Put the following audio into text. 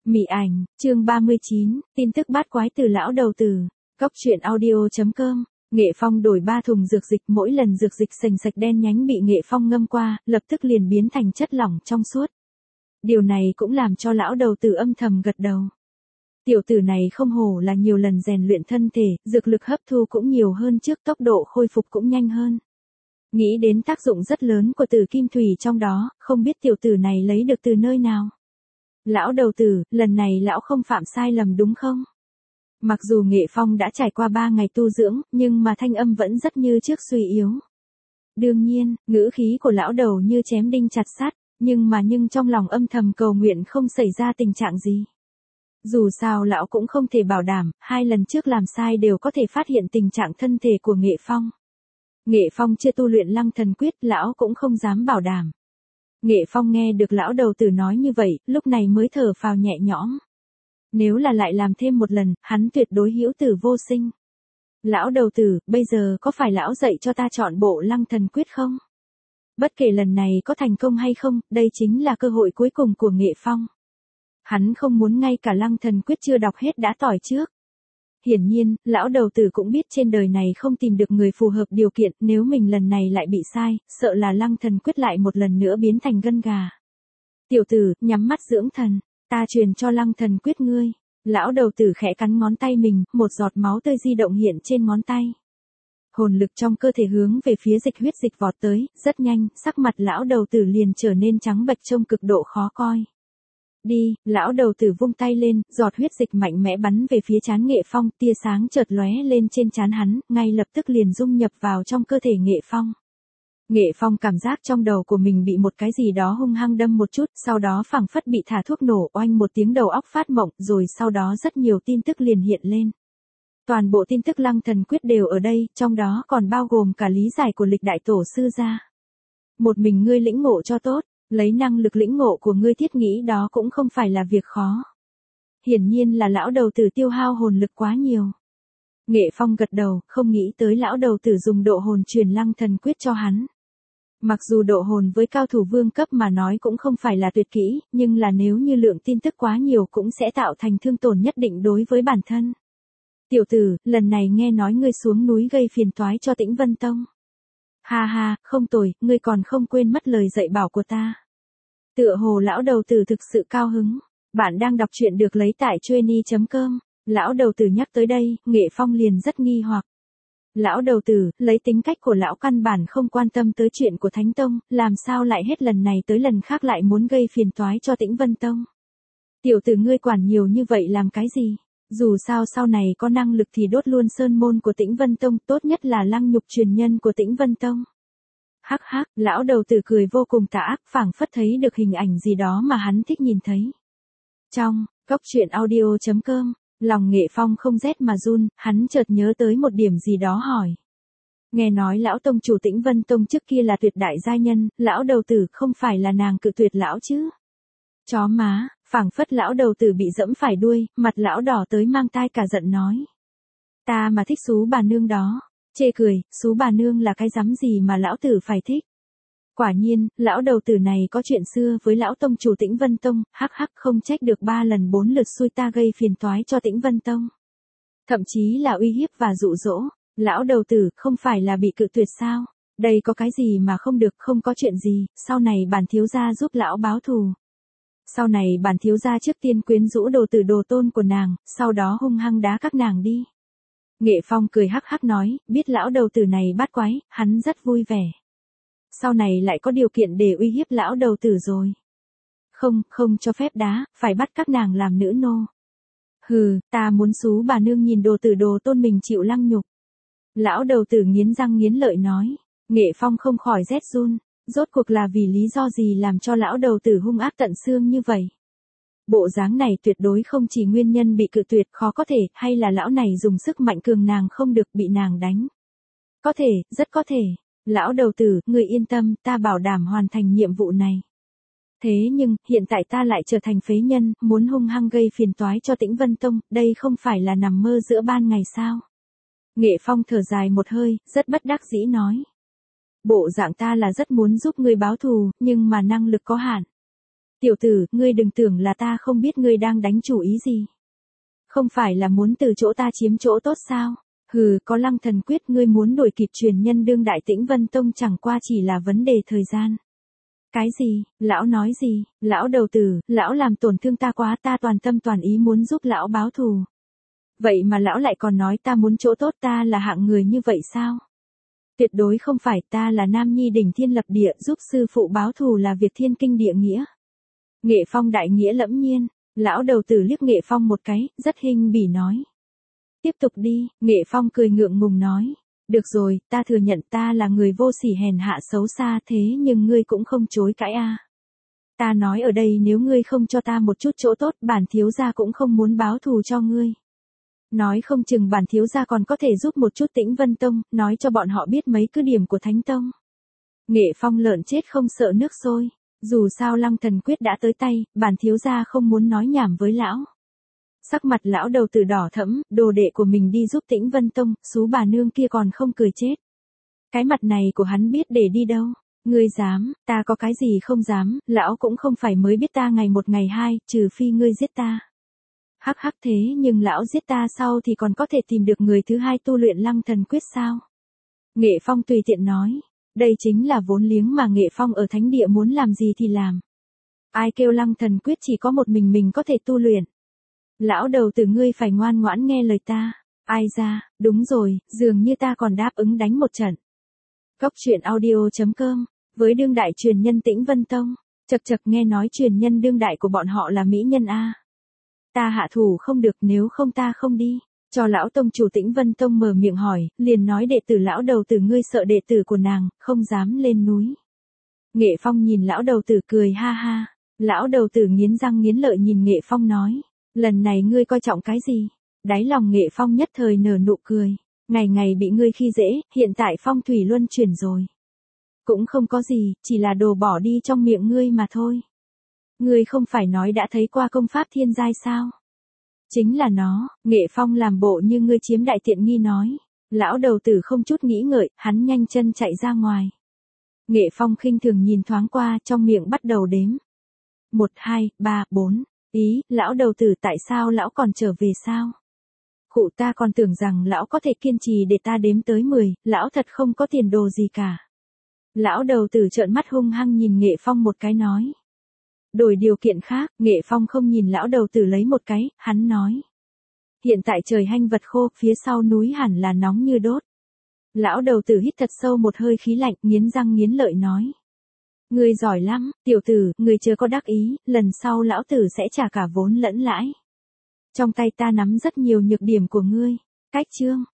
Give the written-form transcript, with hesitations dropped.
Mị ảnh, chương 39, tin tức bát quái từ lão đầu tử. Cốc truyện audio.com. Nghệ Phong đổi 3 thùng dược dịch, mỗi lần dược dịch sành sạch đen nhánh bị Nghệ Phong ngâm qua, lập tức liền biến thành chất lỏng trong suốt. Điều này cũng làm cho lão đầu tử âm thầm gật đầu. Tiểu tử này không hổ là nhiều lần rèn luyện thân thể, dược lực hấp thu cũng nhiều hơn trước, tốc độ khôi phục cũng nhanh hơn. Nghĩ đến tác dụng rất lớn của tử kim thủy trong đó, không biết tiểu tử này lấy được từ nơi nào. Lão đầu tử, lần này lão không phạm sai lầm đúng không? Mặc dù Nghệ Phong đã trải qua 3 ngày tu dưỡng, nhưng mà thanh âm vẫn rất như trước suy yếu. Đương nhiên, ngữ khí của lão đầu như chém đinh chặt sắt, nhưng trong lòng âm thầm cầu nguyện không xảy ra tình trạng gì. Dù sao lão cũng không thể bảo đảm, 2 lần trước làm sai đều có thể phát hiện tình trạng thân thể của Nghệ Phong. Nghệ Phong chưa tu luyện Lăng Thần Quyết, lão cũng không dám bảo đảm. Nghệ Phong nghe được lão đầu tử nói như vậy, lúc này mới thở phào nhẹ nhõm. Nếu là lại làm thêm một lần, hắn tuyệt đối hữu tử vô sinh. Lão đầu tử, bây giờ có phải lão dạy cho ta chọn bộ Lăng Thần Quyết không? Bất kể lần này có thành công hay không, đây chính là cơ hội cuối cùng của Nghệ Phong. Hắn không muốn ngay cả Lăng Thần Quyết chưa đọc hết đã tỏi trước. Hiển nhiên, lão đầu tử cũng biết trên đời này không tìm được người phù hợp điều kiện, nếu mình lần này lại bị sai, sợ là Lăng Thần Quyết lại một lần nữa biến thành gân gà. Tiểu tử, nhắm mắt dưỡng thần, ta truyền cho Lăng Thần Quyết ngươi. Lão đầu tử khẽ cắn ngón tay mình, một giọt máu tươi di động hiện trên ngón tay. Hồn lực trong cơ thể hướng về phía dịch huyết dịch vọt tới, rất nhanh, sắc mặt lão đầu tử liền trở nên trắng bệch trông cực độ khó coi. Đi, lão đầu tử vung tay lên, giọt huyết dịch mạnh mẽ bắn về phía trán Nghệ Phong, tia sáng chợt lóe lên trên trán hắn, ngay lập tức liền dung nhập vào trong cơ thể Nghệ Phong. Nghệ Phong cảm giác trong đầu của mình bị một cái gì đó hung hăng đâm một chút, sau đó phảng phất bị thả thuốc nổ, oanh một tiếng đầu óc phát mộng, rồi sau đó rất nhiều tin tức liền hiện lên. Toàn bộ tin tức Lăng Thần Quyết đều ở đây, trong đó còn bao gồm cả lý giải của lịch đại tổ sư gia. Một mình ngươi lĩnh ngộ cho tốt. Lấy năng lực lĩnh ngộ của ngươi thiết nghĩ đó cũng không phải là việc khó. Hiển nhiên là lão đầu tử tiêu hao hồn lực quá nhiều. Nghệ Phong gật đầu, không nghĩ tới lão đầu tử dùng độ hồn truyền Lăng Thần Quyết cho hắn. Mặc dù độ hồn với cao thủ vương cấp mà nói cũng không phải là tuyệt kỹ, nhưng là nếu như lượng tin tức quá nhiều cũng sẽ tạo thành thương tổn nhất định đối với bản thân. Tiểu tử, lần này nghe nói ngươi xuống núi gây phiền toái cho Tĩnh Vân Tông. Ha ha, không tồi, ngươi còn không quên mất lời dạy bảo của ta. Tựa hồ lão đầu tử thực sự cao hứng. Bạn đang đọc truyện được lấy tại Chueny.com. Lão đầu tử nhắc tới đây, Nghệ Phong liền rất nghi hoặc. Lão đầu tử, lấy tính cách của lão căn bản không quan tâm tới chuyện của Thánh Tông, làm sao lại hết lần này tới lần khác lại muốn gây phiền toái cho Tĩnh Vân Tông. Tiểu tử ngươi quản nhiều như vậy làm cái gì? Dù sao sau này có năng lực thì đốt luôn sơn môn của Tĩnh Vân Tông, tốt nhất là lăng nhục truyền nhân của Tĩnh Vân Tông. Hắc hắc, lão đầu tử cười vô cùng tà ác, phảng phất thấy được hình ảnh gì đó mà hắn thích nhìn thấy. Trong Cốc truyện audio.com, lòng Nghệ Phong không rét mà run, hắn chợt nhớ tới một điểm gì đó hỏi. Nghe nói lão tông chủ Tĩnh Vân Tông trước kia là tuyệt đại giai nhân, lão đầu tử không phải là nàng cự tuyệt lão chứ? Chó má, phảng phất lão đầu tử bị dẫm phải đuôi, mặt lão đỏ tới mang tai cả giận nói. Ta mà thích xú bà nương đó. Chê cười, xú bà nương là cái rắm gì mà lão tử phải thích. Quả nhiên, lão đầu tử này có chuyện xưa với lão tông chủ Tĩnh Vân Tông, hắc hắc không trách được 3 lần 4 lượt xui ta gây phiền toái cho Tĩnh Vân Tông. Thậm chí là uy hiếp và dụ dỗ, lão đầu tử không phải là bị cự tuyệt sao, đây có cái gì mà không được, không có chuyện gì, sau này bản thiếu gia giúp lão báo thù. Sau này bản thiếu gia trước tiên quyến rũ đồ tử đồ tôn của nàng, sau đó hung hăng đá các nàng đi. Nghệ Phong cười hắc hắc nói, biết lão đầu tử này bát quái, hắn rất vui vẻ. Sau này lại có điều kiện để uy hiếp lão đầu tử rồi. Không cho phép đá, phải bắt các nàng làm nữ nô. Hừ, ta muốn xú bà nương nhìn đồ tử đồ tôn mình chịu lăng nhục. Lão đầu tử nghiến răng nghiến lợi nói. Nghệ Phong không khỏi rét run, rốt cuộc là vì lý do gì làm cho lão đầu tử hung ác tận xương như vậy. Bộ dáng này tuyệt đối không chỉ nguyên nhân bị cự tuyệt khó có thể, hay là lão này dùng sức mạnh cường nàng không được bị nàng đánh. Có thể, rất có thể. Lão đầu tử, người yên tâm, ta bảo đảm hoàn thành nhiệm vụ này. Thế nhưng, hiện tại ta lại trở thành phế nhân, muốn hung hăng gây phiền toái cho Tĩnh Vân Tông, đây không phải là nằm mơ giữa ban ngày sao? Nghệ Phong thở dài một hơi, rất bất đắc dĩ nói. Bộ dạng ta là rất muốn giúp ngươi báo thù, nhưng mà năng lực có hạn. Tiểu tử, ngươi đừng tưởng là ta không biết ngươi đang đánh chủ ý gì. Không phải là muốn từ chỗ ta chiếm chỗ tốt sao? Hừ, có Lăng Thần Quyết ngươi muốn đuổi kịp truyền nhân đương đại Tĩnh Vân Tông chẳng qua chỉ là vấn đề thời gian. Cái gì, lão nói gì, lão đầu tử, lão làm tổn thương ta quá, ta toàn tâm toàn ý muốn giúp lão báo thù. Vậy mà lão lại còn nói ta muốn chỗ tốt, ta là hạng người như vậy sao? Tuyệt đối không phải, ta là nam nhi đỉnh thiên lập địa, giúp sư phụ báo thù là việc thiên kinh địa nghĩa. Nghệ Phong đại nghĩa lẫm nhiên, lão đầu tử liếc Nghệ Phong một cái, rất khinh bỉ nói. Tiếp tục đi, Nghệ Phong cười ngượng ngùng nói. Được rồi, ta thừa nhận ta là người vô sỉ hèn hạ xấu xa, thế nhưng ngươi cũng không chối cãi a. Ta nói ở đây, nếu ngươi không cho ta một chút chỗ tốt, bản thiếu gia cũng không muốn báo thù cho ngươi. Nói không chừng bản thiếu gia còn có thể giúp một chút Tĩnh Vân Tông, nói cho bọn họ biết mấy cứ điểm của Thánh Tông. Nghệ Phong lợn chết không sợ nước sôi, dù sao Lăng Thần Quyết đã tới tay, bản thiếu gia không muốn nói nhảm với lão. Sắc mặt lão đầu tử đỏ thẫm, đồ đệ của mình đi giúp Tĩnh Vân Tông, xú bà nương kia còn không cười chết. Cái mặt này của hắn biết để đi đâu. Ngươi dám, ta có cái gì không dám, lão cũng không phải mới biết ta ngày một ngày hai, trừ phi ngươi giết ta. Hắc hắc, thế nhưng lão giết ta sau thì còn có thể tìm được người thứ hai tu luyện Lăng Thần Quyết sao? Nghệ Phong tùy tiện nói, đây chính là vốn liếng mà Nghệ Phong ở thánh địa muốn làm gì thì làm. Ai kêu Lăng Thần Quyết chỉ có một mình có thể tu luyện. Lão đầu tử ngươi phải ngoan ngoãn nghe lời ta. Ai ra, đúng rồi, dường như ta còn đáp ứng đánh một trận. Cốc truyện audio.com, với đương đại truyền nhân Tĩnh Vân Tông, chật nghe nói truyền nhân đương đại của bọn họ là mỹ nhân a. Ta hạ thủ không được, nếu không ta không đi. Cho lão tông chủ Tĩnh Vân Tông mở miệng hỏi, liền nói đệ tử lão đầu tử ngươi sợ đệ tử của nàng, không dám lên núi. Nghệ Phong nhìn lão đầu tử cười ha ha. Lão đầu tử nghiến răng nghiến lợi nhìn Nghệ Phong nói. Lần này ngươi coi trọng cái gì? Đáy lòng Nghệ Phong nhất thời nở nụ cười. Ngày ngày bị ngươi khi dễ, hiện tại phong thủy luân chuyển rồi. Cũng không có gì, chỉ là đồ bỏ đi trong miệng ngươi mà thôi. Ngươi không phải nói đã thấy qua công pháp thiên giai sao? Chính là nó, Nghệ Phong làm bộ như ngươi chiếm đại tiện nghi nói. Lão đầu tử không chút nghĩ ngợi, hắn nhanh chân chạy ra ngoài. Nghệ Phong khinh thường nhìn thoáng qua, trong miệng bắt đầu đếm. 1, 2, 3, 4. Ý, lão đầu tử tại sao lão còn trở về sao? Khụ, ta còn tưởng rằng lão có thể kiên trì để ta đếm tới 10, lão thật không có tiền đồ gì cả. Lão đầu tử trợn mắt hung hăng nhìn Nghệ Phong một cái nói. Đổi điều kiện khác, Nghệ Phong không nhìn lão đầu tử lấy một cái, hắn nói. Hiện tại trời hanh vật khô, phía sau núi hẳn là nóng như đốt. Lão đầu tử hít thật sâu một hơi khí lạnh, nghiến răng nghiến lợi nói. Ngươi giỏi lắm, tiểu tử, ngươi chưa có đắc ý, lần sau lão tử sẽ trả cả vốn lẫn lãi. Trong tay ta nắm rất nhiều nhược điểm của ngươi. Cách chương.